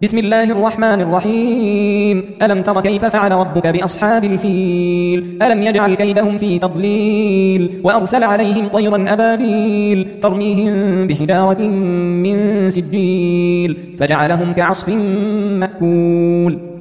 بسم الله الرحمن الرحيم. ألم تر كيف فعل ربك بأصحاب الفيل؟ ألم يجعل كيدهم في تضليل وأرسل عليهم طيرا أبابيل ترميهم بحجارة من سجيل فجعلهم كعصف مأكول.